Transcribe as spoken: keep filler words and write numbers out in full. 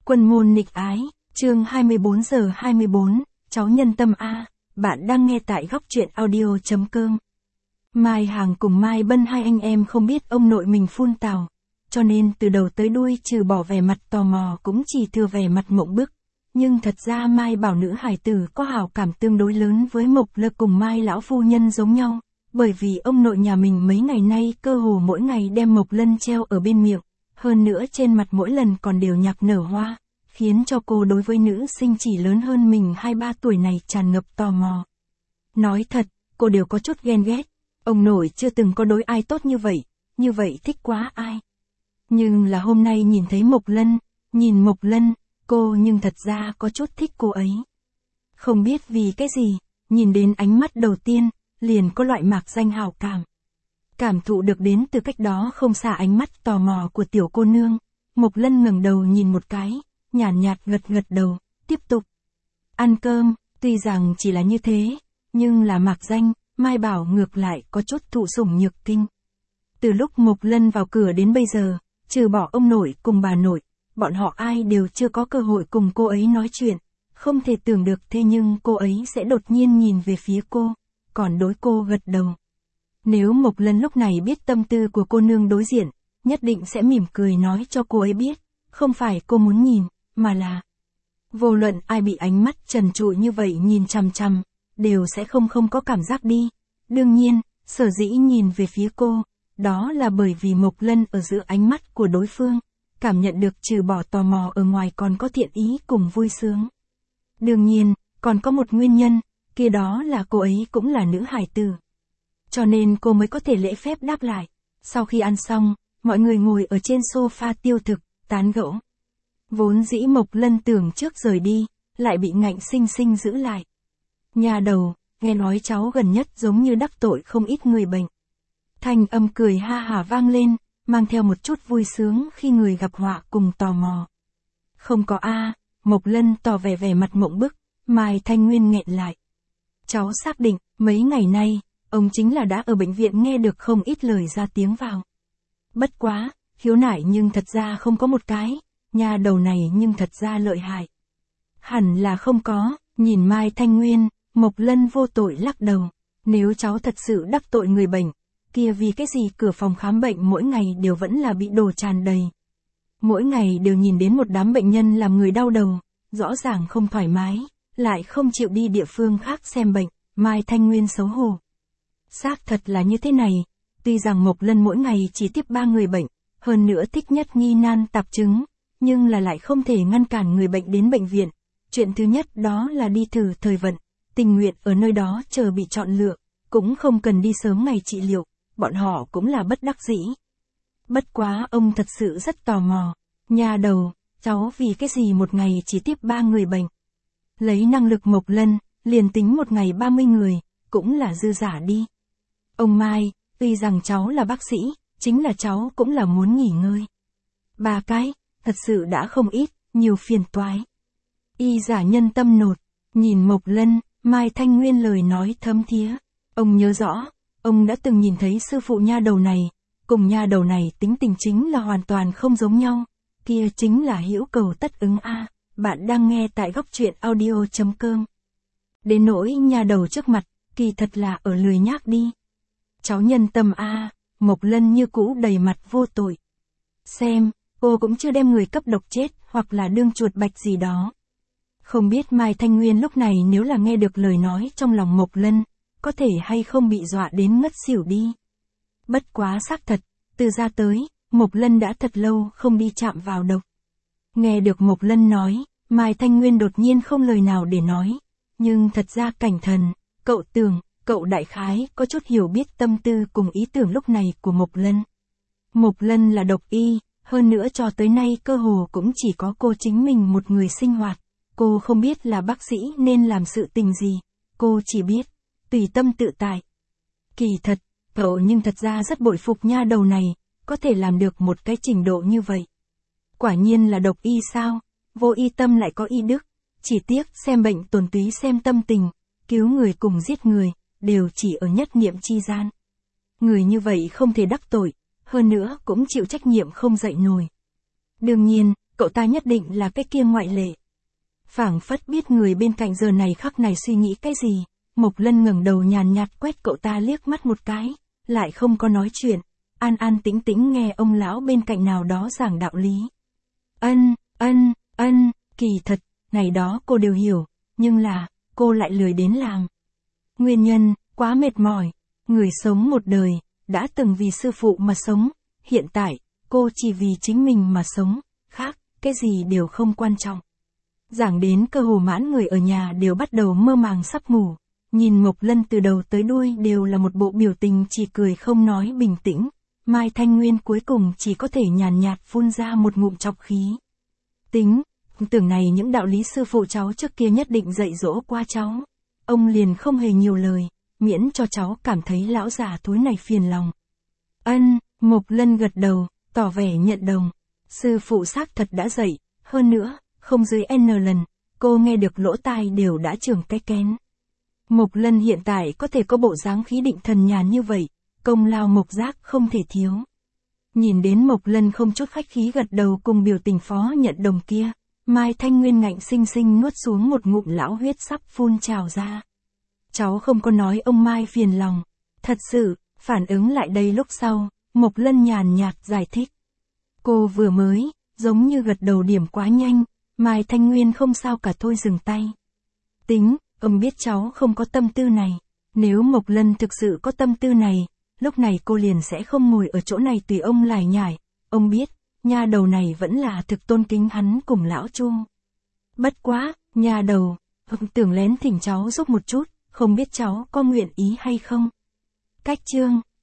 Quân môn nghịch ái, chương hai mươi bốn giờ hai mươi bốn, cháu nhân tâm A, bạn đang nghe tại góc truyện audio.com. Mai Hàng cùng Mai Bân hai anh em không biết ông nội mình phun tào, cho nên từ đầu tới đuôi trừ bỏ vẻ mặt tò mò cũng chỉ thừa vẻ mặt mộng bức. Nhưng thật ra Mai bảo nữ hài tử có hảo cảm tương đối lớn với Mộc Lơ cùng Mai lão phu nhân giống nhau, bởi vì ông nội nhà mình mấy ngày nay cơ hồ mỗi ngày đem Mộc Lân treo ở bên miệng, hơn nữa trên mặt mỗi lần còn đều nhạc nở hoa, khiến cho cô đối với nữ sinh chỉ lớn hơn mình hai ba tuổi này tràn ngập tò mò. Nói thật, cô đều có chút ghen ghét, ông nội chưa từng có đối ai tốt như vậy, như vậy thích quá ai. Nhưng là hôm nay nhìn thấy Mộc Lân, nhìn Mộc Lân, cô nhưng thật ra có chút thích cô ấy. Không biết vì cái gì, nhìn đến ánh mắt đầu tiên, liền có loại mạc danh hảo cảm. Cảm thụ được đến từ cách đó không xa ánh mắt tò mò của tiểu cô nương, Mộc Lân ngẩng đầu nhìn một cái, nhàn nhạt, nhạt gật gật đầu, tiếp tục. Ăn cơm, tuy rằng chỉ là như thế, nhưng là mạc danh, Mai bảo ngược lại có chút thụ sủng nhược kinh. Từ lúc Mộc Lân vào cửa đến bây giờ, trừ bỏ ông nội cùng bà nội, bọn họ ai đều chưa có cơ hội cùng cô ấy nói chuyện, không thể tưởng được thế nhưng cô ấy sẽ đột nhiên nhìn về phía cô, còn đối cô gật đầu. Nếu Mộc Lân lúc này biết tâm tư của cô nương đối diện, nhất định sẽ mỉm cười nói cho cô ấy biết, không phải cô muốn nhìn, mà là vô luận ai bị ánh mắt trần trụi như vậy nhìn chằm chằm, đều sẽ không không có cảm giác đi. Đương nhiên, sở dĩ nhìn về phía cô, đó là bởi vì Mộc Lân ở giữa ánh mắt của đối phương, cảm nhận được trừ bỏ tò mò ở ngoài còn có thiện ý cùng vui sướng. Đương nhiên, còn có một nguyên nhân, kia đó là cô ấy cũng là nữ hài tử. Cho nên cô mới có thể lễ phép đáp lại. Sau khi ăn xong, mọi người ngồi ở trên sofa tiêu thực, tán gẫu. Vốn dĩ Mộc Lân tưởng trước rời đi, lại bị ngạnh sinh sinh giữ lại. Nhà đầu, nghe nói cháu gần nhất giống như đắc tội không ít người bệnh. Thanh âm cười ha hả vang lên, mang theo một chút vui sướng khi người gặp họa cùng tò mò. Không có a, Mộc Lân tỏ vẻ vẻ mặt mộng bức, Mai Thanh Nguyên nghẹn lại. Cháu xác định, mấy ngày nay, ông chính là đã ở bệnh viện nghe được không ít lời ra tiếng vào. Bất quá, khiếu nại nhưng thật ra không có một cái, nhà đầu này nhưng thật ra lợi hại. Hẳn là không có, nhìn Mai Thanh Nguyên, Mộc Lân vô tội lắc đầu. Nếu cháu thật sự đắc tội người bệnh, kia vì cái gì cửa phòng khám bệnh mỗi ngày đều vẫn là bị đồ tràn đầy. Mỗi ngày đều nhìn đến một đám bệnh nhân làm người đau đầu, rõ ràng không thoải mái, lại không chịu đi địa phương khác xem bệnh, Mai Thanh Nguyên xấu hổ. Xác thật là như thế này, tuy rằng Mộc Lân mỗi ngày chỉ tiếp ba người bệnh, hơn nữa thích nhất nghi nan tạp chứng, nhưng là lại không thể ngăn cản người bệnh đến bệnh viện. Chuyện thứ nhất đó là đi thử thời vận, tình nguyện ở nơi đó chờ bị chọn lựa, cũng không cần đi sớm ngày trị liệu, bọn họ cũng là bất đắc dĩ. Bất quá ông thật sự rất tò mò, nhà đầu, cháu vì cái gì một ngày chỉ tiếp ba người bệnh. Lấy năng lực Mộc Lân, liền tính một ngày ba mươi người, cũng là dư giả đi. Ông Mai, tuy rằng cháu là bác sĩ, chính là cháu cũng là muốn nghỉ ngơi. Ba cái, thật sự đã không ít, nhiều phiền toái. Y giả nhân tâm nột, nhìn Mộc Lân, Mai Thanh Nguyên lời nói thấm thía. Ông nhớ rõ, ông đã từng nhìn thấy sư phụ nha đầu này, cùng nha đầu này tính tình chính là hoàn toàn không giống nhau. Kia chính là hữu cầu tất ứng a. Bạn đang nghe tại góc truyện audio.com. Đến nỗi nha đầu trước mặt, kỳ thật là ở lười nhác đi. Cháu nhân tâm a, Mộc Lân như cũ đầy mặt vô tội. Xem, cô cũng chưa đem người cấp độc chết, hoặc là đương chuột bạch gì đó. Không biết Mai Thanh Nguyên lúc này nếu là nghe được lời nói trong lòng Mộc Lân, có thể hay không bị dọa đến ngất xỉu đi. Bất quá xác thật, từ ra tới, Mộc Lân đã thật lâu không đi chạm vào độc. Nghe được Mộc Lân nói, Mai Thanh Nguyên đột nhiên không lời nào để nói. Nhưng thật ra Cảnh Thần, cậu tưởng, cậu đại khái có chút hiểu biết tâm tư cùng ý tưởng lúc này của Mộc Lân. Mộc Lân là độc y, hơn nữa cho tới nay cơ hồ cũng chỉ có cô chính mình một người sinh hoạt. Cô không biết là bác sĩ nên làm sự tình gì, cô chỉ biết, tùy tâm tự tại. Kỳ thật, cậu nhưng thật ra rất bội phục nha đầu này, có thể làm được một cái trình độ như vậy. Quả nhiên là độc y sao, vô y tâm lại có y đức, chỉ tiếc xem bệnh tồn túy xem tâm tình, cứu người cùng giết người, đều chỉ ở nhất niệm chi gian. Người như vậy không thể đắc tội, hơn nữa cũng chịu trách nhiệm không dậy nổi. Đương nhiên, cậu ta nhất định là cái kia ngoại lệ. Phảng phất biết người bên cạnh giờ này khắc này suy nghĩ cái gì, Mộc Lân ngẩng đầu nhàn nhạt quét cậu ta liếc mắt một cái, lại không có nói chuyện, an an tĩnh tĩnh nghe ông lão bên cạnh nào đó giảng đạo lý. Ân, ân, ân, kỳ thật, này đó cô đều hiểu, nhưng là, cô lại lười đến làm. Nguyên nhân, quá mệt mỏi, người sống một đời, đã từng vì sư phụ mà sống, hiện tại, cô chỉ vì chính mình mà sống, khác, cái gì đều không quan trọng. Giảng đến cơ hồ mãn người ở nhà đều bắt đầu mơ màng sắp ngủ, nhìn Mộc Lân từ đầu tới đuôi đều là một bộ biểu tình chỉ cười không nói bình tĩnh, Mai Thanh Nguyên cuối cùng chỉ có thể nhàn nhạt phun ra một ngụm chọc khí. Tính, tưởng này những đạo lý sư phụ cháu trước kia nhất định dạy dỗ qua cháu, ông liền không hề nhiều lời, miễn cho cháu cảm thấy lão già thối này phiền lòng. Ân, Mộc Lân gật đầu, tỏ vẻ nhận đồng, sư phụ xác thật đã dạy, hơn nữa, không dưới N lần, cô nghe được lỗ tai đều đã trưởng cái kén. Mộc Lân hiện tại có thể có bộ dáng khí định thần nhàn như vậy, công lao Mộc Giác không thể thiếu. Nhìn đến Mộc Lân không chút khách khí gật đầu cùng biểu tình phó nhận đồng kia, Mai Thanh Nguyên ngạnh sinh sinh nuốt xuống một ngụm lão huyết sắp phun trào ra. Cháu không có nói ông Mai phiền lòng. Thật sự, phản ứng lại đây lúc sau, Mộc Lân nhàn nhạt giải thích. Cô vừa mới, giống như gật đầu điểm quá nhanh, Mai Thanh Nguyên không sao cả thôi dừng tay. Tính, ông biết cháu không có tâm tư này. Nếu Mộc Lân thực sự có tâm tư này, lúc này cô liền sẽ không ngồi ở chỗ này tùy ông lải nhải. Ông biết, nha đầu này vẫn là thực tôn kính hắn cùng lão Chu. Bất quá, nha đầu, ông tưởng lén thỉnh cháu giúp một chút, không biết cháu có nguyện ý hay không. Cách chương